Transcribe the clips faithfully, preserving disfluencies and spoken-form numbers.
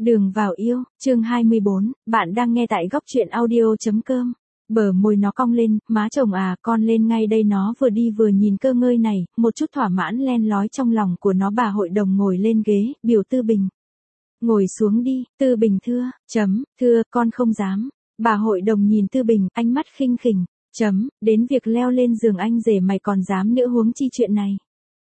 Đường vào yêu, chương hai mươi bốn, bạn đang nghe tại góc truyện audio.com. Bờ môi nó cong lên, má chồng à, con lên ngay đây. Nó vừa đi vừa nhìn cơ ngơi này, một chút thỏa mãn len lói trong lòng của nó. Bà hội đồng ngồi lên ghế, biểu Tư Bình. Ngồi xuống đi, Tư Bình thưa, chấm, thưa, con không dám. Bà hội đồng nhìn Tư Bình, ánh mắt khinh khỉnh, chấm, đến việc leo lên giường anh rể mày còn dám nữa, huống chi chuyện này.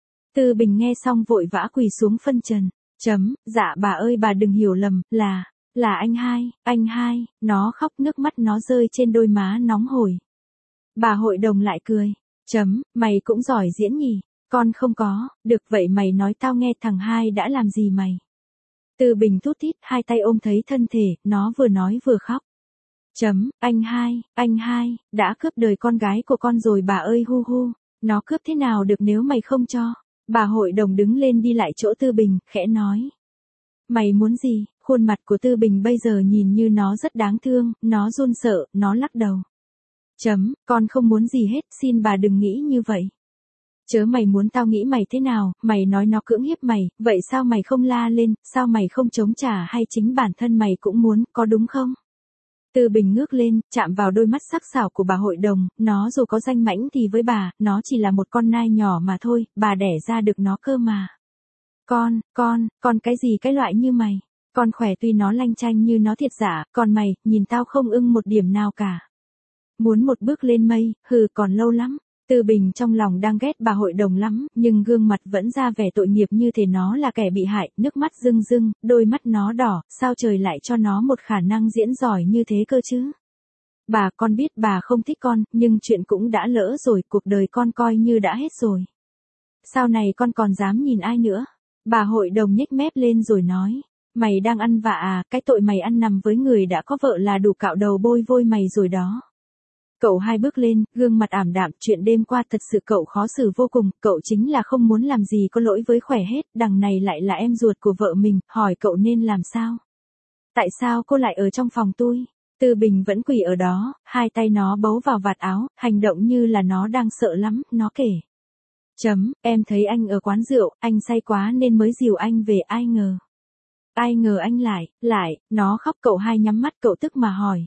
Tư Bình nghe xong vội vã quỳ xuống phân trần. Chấm, dạ bà ơi bà đừng hiểu lầm, là, là anh hai, anh hai, nó khóc nước mắt nó rơi trên đôi má nóng hổi. Bà hội đồng lại cười, chấm, mày cũng giỏi diễn nhỉ, con không có, được vậy mày nói tao nghe thằng hai đã làm gì mày. Tư Bình thút thít hai tay ôm thấy thân thể, nó vừa nói vừa khóc. Chấm, anh hai, anh hai, đã cướp đời con gái của con rồi bà ơi hu hu, nó cướp thế nào được nếu mày không cho. Bà hội đồng đứng lên đi lại chỗ Tư Bình, khẽ nói. Mày muốn gì? Khuôn mặt của Tư Bình bây giờ nhìn như nó rất đáng thương, nó run sợ, nó lắc đầu. Chấm, con không muốn gì hết, xin bà đừng nghĩ như vậy. Chớ mày muốn tao nghĩ mày thế nào, mày nói nó cưỡng hiếp mày, vậy sao mày không la lên, sao mày không chống trả hay chính bản thân mày cũng muốn, có đúng không? Tư Bình ngước lên, chạm vào đôi mắt sắc sảo của bà hội đồng, nó dù có danh mãnh thì với bà, nó chỉ là một con nai nhỏ mà thôi, bà đẻ ra được nó cơ mà. Con, con, con cái gì cái loại như mày, con khỏe tuy nó lanh chanh như nó thiệt giả, còn mày, nhìn tao không ưng một điểm nào cả. Muốn một bước lên mây, hừ còn lâu lắm. Tư Bình trong lòng đang ghét bà hội đồng lắm, nhưng gương mặt vẫn ra vẻ tội nghiệp như thể nó là kẻ bị hại, nước mắt rưng rưng, đôi mắt nó đỏ, sao trời lại cho nó một khả năng diễn giỏi như thế cơ chứ. Bà con biết bà không thích con, nhưng chuyện cũng đã lỡ rồi, cuộc đời con coi như đã hết rồi. Sau này con còn dám nhìn ai nữa? Bà hội đồng nhếch mép lên rồi nói, mày đang ăn vạ à, cái tội mày ăn nằm với người đã có vợ là đủ cạo đầu bôi vôi mày rồi đó. Cậu hai bước lên, gương mặt ảm đạm, chuyện đêm qua thật sự cậu khó xử vô cùng, cậu chính là không muốn làm gì có lỗi với khỏe hết, đằng này lại là em ruột của vợ mình, hỏi cậu nên làm sao? Tại sao cô lại ở trong phòng tôi? Tư Bình vẫn quỳ ở đó, hai tay nó bấu vào vạt áo, hành động như là nó đang sợ lắm, nó kể. Chấm, em thấy anh ở quán rượu, anh say quá nên mới dìu anh về, ai ngờ. Ai ngờ anh lại, lại, nó khóc. Cậu hai nhắm mắt, cậu tức mà hỏi.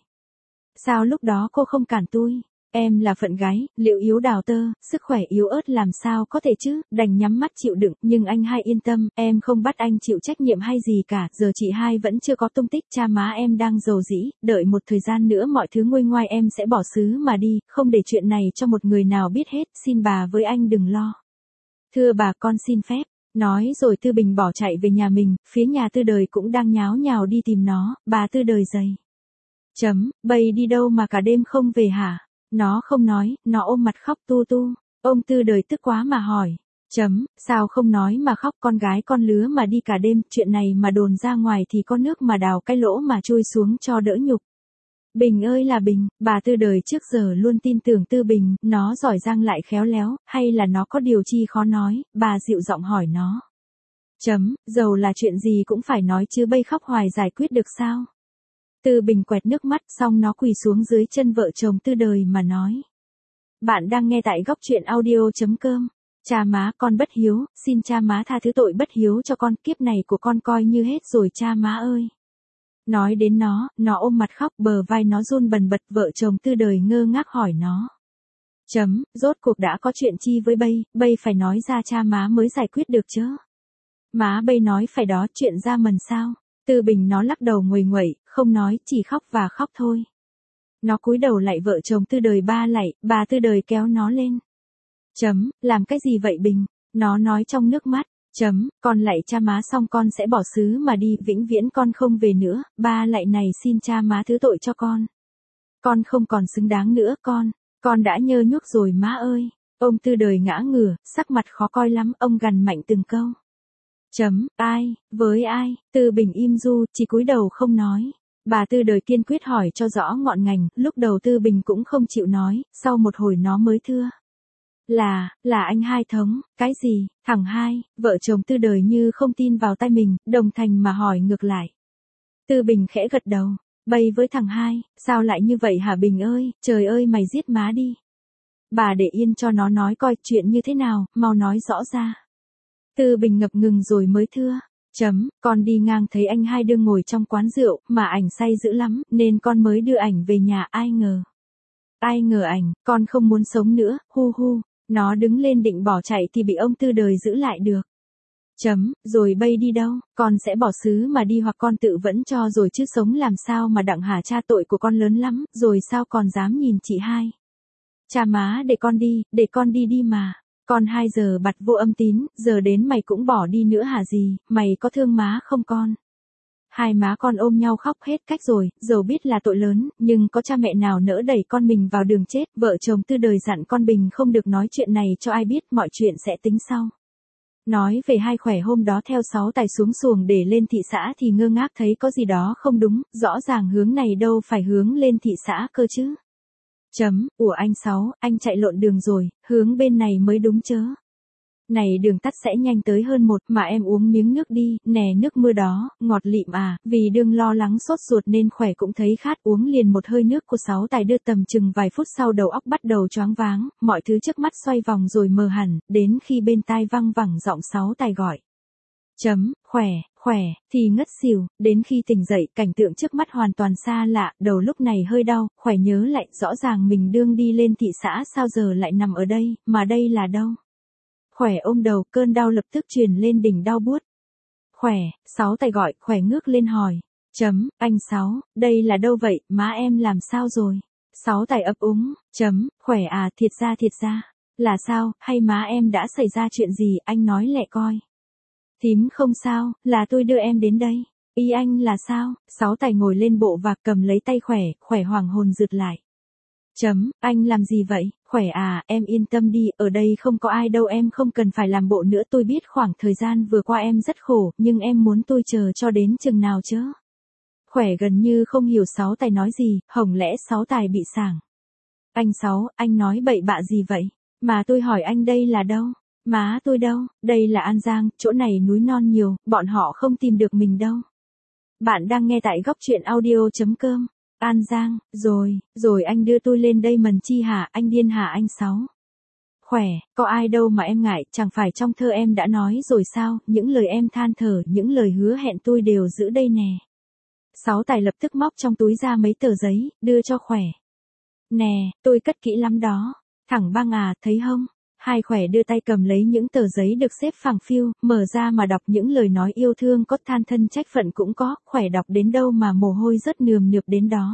Sao lúc đó cô không cản tôi? Em là phận gái, liệu yếu đào tơ, sức khỏe yếu ớt làm sao có thể chứ, đành nhắm mắt chịu đựng, nhưng anh hai yên tâm, em không bắt anh chịu trách nhiệm hay gì cả, giờ chị hai vẫn chưa có tung tích, cha má em đang rầu rĩ, đợi một thời gian nữa mọi thứ nguôi ngoai em sẽ bỏ xứ mà đi, không để chuyện này cho một người nào biết hết, xin bà với anh đừng lo. Thưa bà con xin phép. Nói rồi Tư Bình bỏ chạy về nhà mình, phía nhà Tư Đời cũng đang nháo nhào đi tìm nó, bà Tư Đời dậy. Chấm, bầy đi đâu mà cả đêm không về hả? Nó không nói, nó ôm mặt khóc tu tu. Ông Tư Đời tức quá mà hỏi. Chấm, sao không nói mà khóc, con gái con lứa mà đi cả đêm, chuyện này mà đồn ra ngoài thì có nước mà đào cái lỗ mà chui xuống cho đỡ nhục. Bình ơi là Bình, bà Tư Đời trước giờ luôn tin tưởng Tư Bình, nó giỏi giang lại khéo léo, hay là nó có điều chi khó nói, bà dịu giọng hỏi nó. Chấm, dầu là chuyện gì cũng phải nói chứ bây khóc hoài giải quyết được sao? Tư Bình quẹt nước mắt xong nó quỳ xuống dưới chân vợ chồng Tư Đời mà nói. Bạn đang nghe tại góc truyện audio.com. Cha má con bất hiếu, xin cha má tha thứ tội bất hiếu cho con, kiếp này của con coi như hết rồi cha má ơi. Nói đến nó, nó ôm mặt khóc, bờ vai nó run bần bật, vợ chồng Tư Đời ngơ ngác hỏi nó. Chấm, rốt cuộc đã có chuyện chi với bây, bây phải nói ra cha má mới giải quyết được chứ. Má bây nói phải đó, chuyện ra mần sao. Tư Bình nó lắc đầu nguầy nguậy, không nói, chỉ khóc và khóc thôi. Nó cúi đầu lại vợ chồng Tư Đời ba lạy, bà Tư Đời kéo nó lên. Chấm, làm cái gì vậy Bình? Nó nói trong nước mắt. Chấm, con lạy cha má xong con sẽ bỏ xứ mà đi, vĩnh viễn con không về nữa, ba lạy này xin cha má thứ tội cho con. Con không còn xứng đáng nữa con, con đã nhơ nhuốc rồi má ơi. Ông Tư Đời ngã ngửa, sắc mặt khó coi lắm, ông gằn mạnh từng câu. Chấm, ai, với ai, Tư Bình im du, chỉ cúi đầu không nói. Bà Tư Đời kiên quyết hỏi cho rõ ngọn ngành, lúc đầu Tư Bình cũng không chịu nói, sau một hồi nó mới thưa. Là, là anh hai thống, cái gì, thằng hai, vợ chồng Tư Đời như không tin vào tai mình, đồng thành mà hỏi ngược lại. Tư Bình khẽ gật đầu, bây với thằng hai, sao lại như vậy hả Bình ơi, trời ơi mày giết má đi. Bà để yên cho nó nói coi chuyện như thế nào, mau nói rõ ra. Tư Bình ngập ngừng rồi mới thưa, Chấm, con đi ngang thấy anh hai đương ngồi trong quán rượu, mà ảnh say dữ lắm, nên con mới đưa ảnh về nhà, ai ngờ. Ai ngờ ảnh, con không muốn sống nữa, hu hu, nó đứng lên định bỏ chạy thì bị ông Tư Đời giữ lại được. Chấm, rồi bây đi đâu, con sẽ bỏ xứ mà đi hoặc con tự vẫn cho rồi chứ sống làm sao mà đặng hả, cha tội của con lớn lắm, rồi sao còn dám nhìn chị hai. Cha má để con đi, để con đi đi mà. Con hai giờ bặt vô âm tín, giờ đến mày cũng bỏ đi nữa hả gì, mày có thương má không con? Hai má con ôm nhau khóc hết cách rồi, dầu biết là tội lớn, nhưng có cha mẹ nào nỡ đẩy con mình vào đường chết, vợ chồng Tư Đời dặn con Bình không được nói chuyện này cho ai biết, mọi chuyện sẽ tính sau. Nói về hai khỏe hôm đó theo Sáu Tài xuống xuồng để lên thị xã thì ngơ ngác thấy có gì đó không đúng, rõ ràng hướng này đâu phải hướng lên thị xã cơ chứ. Chấm, ủa anh Sáu, anh chạy lộn đường rồi, hướng bên này mới đúng chớ. Này đường tắt sẽ nhanh tới hơn một, mà em uống miếng nước đi, nè nước mưa đó, ngọt lịm à, vì đương lo lắng sốt ruột nên khỏe cũng thấy khát, uống liền một hơi nước của Sáu Tài đưa tầm chừng vài phút sau đầu óc bắt đầu choáng váng, mọi thứ trước mắt xoay vòng rồi mờ hẳn, đến khi bên tai văng vẳng giọng Sáu Tài gọi. Chấm, khỏe, khỏe, thì ngất xỉu, đến khi tỉnh dậy, cảnh tượng trước mắt hoàn toàn xa lạ, đầu lúc này hơi đau, khỏe nhớ lại, rõ ràng mình đương đi lên thị xã sao giờ lại nằm ở đây, mà đây là đâu? Khỏe ôm đầu, cơn đau lập tức truyền lên đỉnh đau buốt. Khỏe, Sáu Tài gọi, khỏe ngước lên hỏi. Chấm, anh Sáu, đây là đâu vậy, má em làm sao rồi? Sáu Tài ấp úng, chấm, khỏe à, thiệt ra thiệt ra. Là sao, hay má em đã xảy ra chuyện gì, anh nói lẹ coi. Thím không sao, là tôi đưa em đến đây. Ý anh là sao? Sáu Tài ngồi lên bộ và cầm lấy tay khỏe, khỏe hoàng hồn rụt lại. Chấm, anh làm gì vậy? Khỏe à, em yên tâm đi, ở đây không có ai đâu, em không cần phải làm bộ nữa, tôi biết khoảng thời gian vừa qua em rất khổ, nhưng em muốn tôi chờ cho đến chừng nào chứ? Khỏe gần như không hiểu Sáu Tài nói gì, hổng lẽ Sáu Tài bị sảng. Anh Sáu, anh nói bậy bạ gì vậy? Mà tôi hỏi anh đây là đâu? Má tôi đâu? Đây là An Giang, chỗ này núi non nhiều, bọn họ không tìm được mình đâu. Bạn đang nghe tại góc truyện audio.com. An Giang, rồi, rồi anh đưa tôi lên đây mần chi hả, anh điên hả anh Sáu? Khỏe, có ai đâu mà em ngại, chẳng phải trong thơ em đã nói rồi sao, những lời em than thở, những lời hứa hẹn tôi đều giữ đây nè. Sáu Tài lập tức móc trong túi ra mấy tờ giấy, đưa cho khỏe. Nè, tôi cất kỹ lắm đó, thẳng băng à, thấy không? Hai khỏe đưa tay cầm lấy những tờ giấy được xếp phẳng phiu, mở ra mà đọc những lời nói yêu thương có, than thân trách phận cũng có, khỏe đọc đến đâu mà mồ hôi rớt nườm nượp đến đó.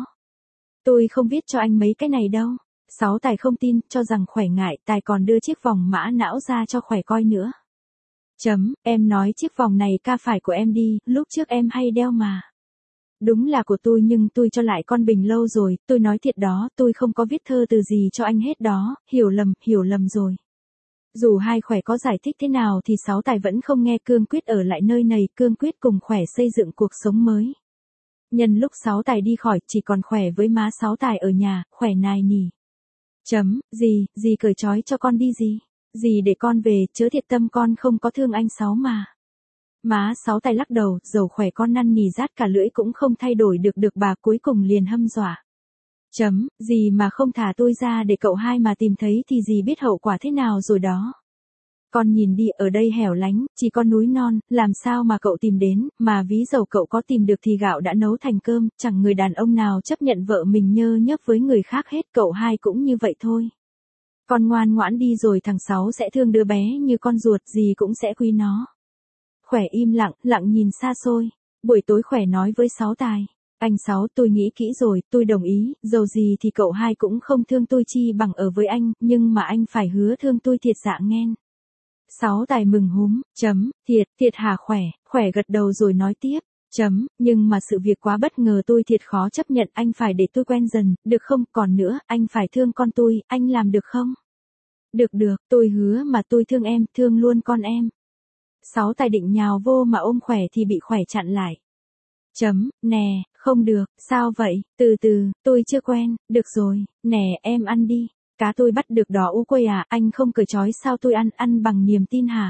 Tôi không viết cho anh mấy cái này đâu. Sáu Tài không tin, cho rằng khỏe ngại, Tài còn đưa chiếc vòng mã não ra cho khỏe coi nữa. Chấm, em nói chiếc vòng này ca phải của em đi, lúc trước em hay đeo mà. Đúng là của tôi nhưng tôi cho lại con Bình lâu rồi, tôi nói thiệt đó, tôi không có viết thơ từ gì cho anh hết đó, hiểu lầm, hiểu lầm rồi. Dù hai khỏe có giải thích thế nào thì Sáu Tài vẫn không nghe, cương quyết ở lại nơi này, cương quyết cùng khỏe xây dựng cuộc sống mới. Nhân lúc Sáu Tài đi khỏi, chỉ còn khỏe với má Sáu Tài ở nhà, khỏe nài nỉ. Chấm, gì, gì cởi trói cho con đi gì, gì để con về, chớ thiệt tâm con không có thương anh Sáu mà. Má Sáu Tài lắc đầu, dầu khỏe con năn nỉ rát cả lưỡi cũng không thay đổi được được bà cuối cùng liền hâm dọa. Chấm, gì mà không thả tôi ra để cậu hai mà tìm thấy thì gì biết hậu quả thế nào rồi đó. Con nhìn đi, ở đây hẻo lánh, chỉ có núi non, làm sao mà cậu tìm đến, mà ví dầu cậu có tìm được thì gạo đã nấu thành cơm, chẳng người đàn ông nào chấp nhận vợ mình nhơ nhớp với người khác hết, cậu hai cũng như vậy thôi. Con ngoan ngoãn đi rồi thằng Sáu sẽ thương đứa bé như con ruột, gì cũng sẽ quý nó. Khỏe im lặng, lặng nhìn xa xôi. Buổi tối khỏe nói với Sáu Tài. Anh Sáu, tôi nghĩ kỹ rồi, tôi đồng ý, dầu gì thì cậu hai cũng không thương tôi chi bằng ở với anh, nhưng mà anh phải hứa thương tôi thiệt dạ nghen. Sáu Tài mừng húm, chấm, thiệt, thiệt hả khỏe, khỏe gật đầu rồi nói tiếp, chấm, nhưng mà sự việc quá bất ngờ tôi thiệt khó chấp nhận, anh phải để tôi quen dần, được không, còn nữa, anh phải thương con tôi, anh làm được không? Được được, tôi hứa mà tôi thương em, thương luôn con em. Sáu Tài định nhào vô mà ôm khỏe thì bị khỏe chặn lại. Chấm, nè, không được, sao vậy, từ từ, tôi chưa quen, được rồi, nè, em ăn đi. Cá tôi bắt được đó u quây à, anh không cởi trói sao tôi ăn, ăn bằng niềm tin hả?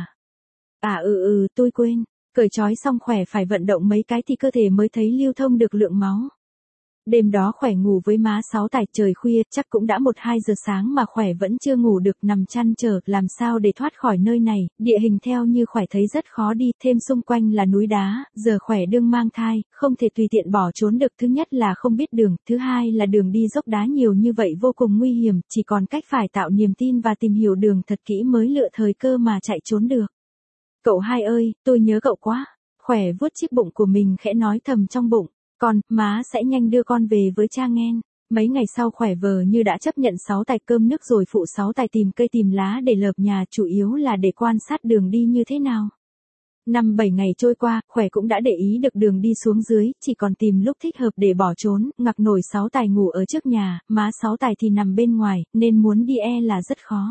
À ừ ừ, tôi quên, cởi trói xong khỏe phải vận động mấy cái thì cơ thể mới thấy lưu thông được lượng máu. Đêm đó khỏe ngủ với má Sáu Tài, trời khuya, chắc cũng đã một hai giờ sáng mà khỏe vẫn chưa ngủ được, nằm chăn trở, làm sao để thoát khỏi nơi này, địa hình theo như khỏe thấy rất khó đi, thêm xung quanh là núi đá, giờ khỏe đương mang thai, không thể tùy tiện bỏ trốn được, thứ nhất là không biết đường, thứ hai là đường đi dốc đá nhiều như vậy vô cùng nguy hiểm, chỉ còn cách phải tạo niềm tin và tìm hiểu đường thật kỹ mới lựa thời cơ mà chạy trốn được. Cậu hai ơi, tôi nhớ cậu quá. Khỏe vuốt chiếc bụng của mình khẽ nói thầm trong bụng. Con, má sẽ nhanh đưa con về với cha nghen. Mấy ngày sau khỏe vờ như đã chấp nhận Sáu Tài cơm nước rồi phụ Sáu Tài tìm cây tìm lá để lợp nhà, chủ yếu là để quan sát đường đi như thế nào. Năm bảy ngày trôi qua, khỏe cũng đã để ý được đường đi xuống dưới, chỉ còn tìm lúc thích hợp để bỏ trốn, ngặc nổi Sáu Tài ngủ ở trước nhà, má Sáu Tài thì nằm bên ngoài, nên muốn đi e là rất khó.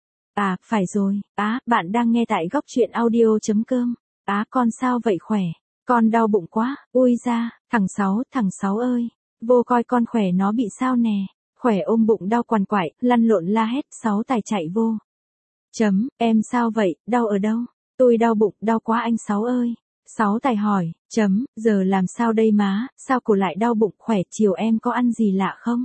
À, phải rồi, á, bạn đang nghe tại góc truyện audio.com. Á, con sao vậy khỏe? Con đau bụng quá, ui ra, thằng Sáu, thằng Sáu ơi, vô coi con khỏe nó bị sao nè. Khỏe ôm bụng đau quằn quại, lăn lộn la hét, Sáu Tài chạy vô. Chấm, em sao vậy, đau ở đâu? Tôi đau bụng, đau quá anh Sáu ơi. Sáu Tài hỏi, chấm, giờ làm sao đây má, sao cổ lại đau bụng, khỏe chiều em có ăn gì lạ không?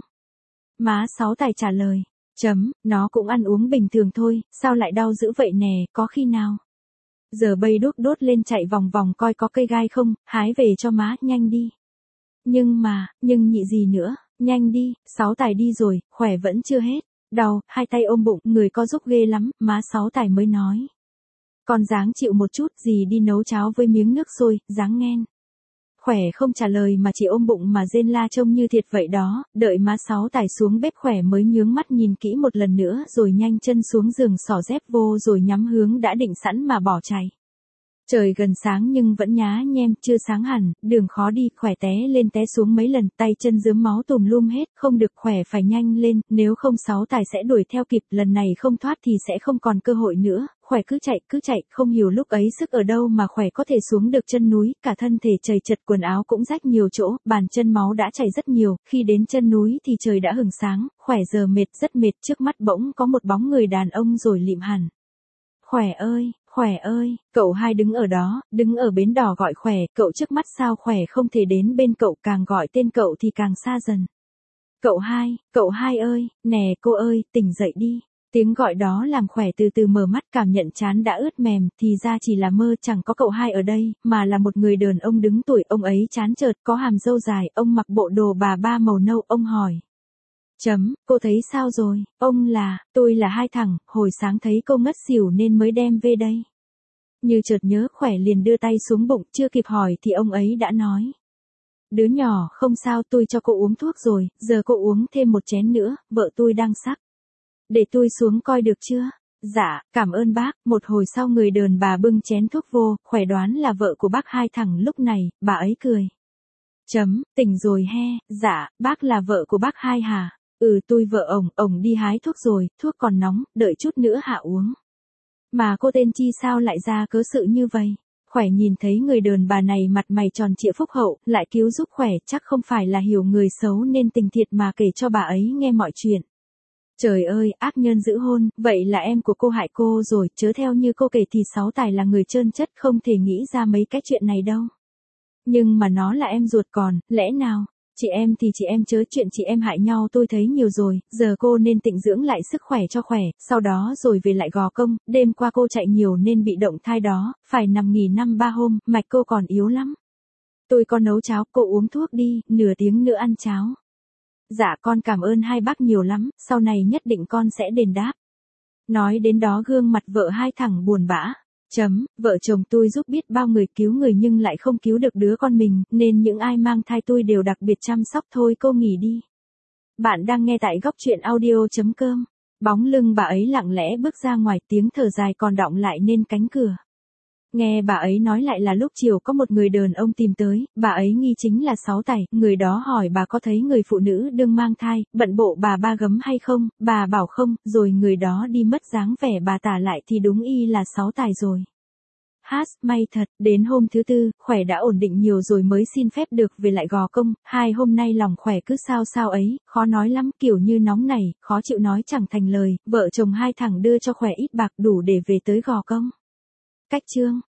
Má Sáu Tài trả lời, chấm, nó cũng ăn uống bình thường thôi, sao lại đau dữ vậy nè, có khi nào? Giờ bây đốt đốt lên chạy vòng vòng coi có cây gai không, hái về cho má, nhanh đi. Nhưng mà, nhưng nhị gì nữa, nhanh đi, Sáu Tài đi rồi, khỏe vẫn chưa hết. Đau, hai tay ôm bụng, người co rúm ghê lắm, má Sáu Tài mới nói. Con ráng chịu một chút, gì đi nấu cháo với miếng nước sôi, ráng nghen. Khỏe không trả lời mà chỉ ôm bụng mà rên la trông như thiệt vậy đó, đợi má Sáu Tài xuống bếp khỏe mới nhướng mắt nhìn kỹ một lần nữa rồi nhanh chân xuống giường xỏ dép vô rồi nhắm hướng đã định sẵn mà bỏ chạy. Trời gần sáng nhưng vẫn nhá nhem, chưa sáng hẳn, đường khó đi, khỏe té lên té xuống mấy lần, tay chân rướm máu tùm lum hết, không được, khỏe phải nhanh lên, nếu không Sáu Tài sẽ đuổi theo kịp, lần này không thoát thì sẽ không còn cơ hội nữa, khỏe cứ chạy, cứ chạy, không hiểu lúc ấy sức ở đâu mà khỏe có thể xuống được chân núi, cả thân thể trầy trật, quần áo cũng rách nhiều chỗ, bàn chân máu đã chảy rất nhiều, khi đến chân núi thì trời đã hửng sáng, khỏe giờ mệt, rất mệt, trước mắt bỗng có một bóng người đàn ông rồi lịm hẳn. Khỏe ơi! Khỏe ơi, cậu hai đứng ở đó, đứng ở bến đỏ gọi khỏe, cậu trước mắt sao khỏe không thể đến bên cậu, càng gọi tên cậu thì càng xa dần. Cậu hai, cậu hai ơi, nè cô ơi, tỉnh dậy đi. Tiếng gọi đó làm khỏe từ từ mở mắt, cảm nhận trán đã ướt mềm, thì ra chỉ là mơ, chẳng có cậu hai ở đây, mà là một người đàn ông đứng tuổi, ông ấy trán trợt, có hàm râu dài, ông mặc bộ đồ bà ba màu nâu, ông hỏi. Chấm, cô thấy sao rồi, ông là, tôi là Hai Thằng, hồi sáng thấy cô ngất xỉu nên mới đem về đây. Như chợt nhớ khỏe liền đưa tay xuống bụng, chưa kịp hỏi thì ông ấy đã nói. Đứa nhỏ, không sao, tôi cho cô uống thuốc rồi, giờ cô uống thêm một chén nữa, vợ tôi đang sắc. Để tôi xuống coi được chưa? Dạ, cảm ơn bác, một hồi sau người đàn bà bưng chén thuốc vô, khỏe đoán là vợ của bác Hai Thằng lúc này, bà ấy cười. Chấm, tỉnh rồi he, dạ, bác là vợ của bác Hai hả? Ừ tôi vợ ổng, ổng đi hái thuốc rồi, thuốc còn nóng, đợi chút nữa hạ uống. Mà cô tên chi sao lại ra cớ sự như vậy? Khỏe nhìn thấy người đàn bà này mặt mày tròn trịa phúc hậu, lại cứu giúp khỏe, chắc không phải là hiểu người xấu nên tình thiệt mà kể cho bà ấy nghe mọi chuyện. Trời ơi, ác nhân giữ hôn, vậy là em của cô hại cô rồi, chớ theo như cô kể thì Sáu Tài là người trơn chất, không thể nghĩ ra mấy cái chuyện này đâu. Nhưng mà nó là em ruột còn, lẽ nào? Chị em thì chị em chớ, chuyện chị em hại nhau tôi thấy nhiều rồi, giờ cô nên tịnh dưỡng lại sức khỏe cho khỏe, sau đó rồi về lại gò công, đêm qua cô chạy nhiều nên bị động thai đó, phải nằm nghỉ năm ba hôm, mạch cô còn yếu lắm. Tôi có nấu cháo, cô uống thuốc đi, nửa tiếng nữa ăn cháo. Dạ con cảm ơn hai bác nhiều lắm, sau này nhất định con sẽ đền đáp. Nói đến đó gương mặt vợ Hai Thằng buồn bã. Chấm, vợ chồng tôi giúp biết bao người cứu người nhưng lại không cứu được đứa con mình, nên những ai mang thai tôi đều đặc biệt chăm sóc thôi, cô nghỉ đi. Bạn đang nghe tại góc truyện audio.com. Bóng lưng bà ấy lặng lẽ bước ra ngoài, tiếng thở dài còn đọng lại nên cánh cửa. Nghe bà ấy nói lại là lúc chiều có một người đàn ông tìm tới, bà ấy nghi chính là Sáu Tài, người đó hỏi bà có thấy người phụ nữ đương mang thai, bận bộ bà ba gấm hay không, bà bảo không, rồi người đó đi mất, dáng vẻ bà tả lại thì đúng y là Sáu Tài rồi. Hát, may thật, đến hôm thứ tư, khỏe đã ổn định nhiều rồi mới xin phép được về lại gò công, hai hôm nay lòng khỏe cứ sao sao ấy, khó nói lắm, kiểu như nóng này, khó chịu nói chẳng thành lời, vợ chồng Hai Thằng đưa cho khỏe ít bạc đủ để về tới gò công. Cách chương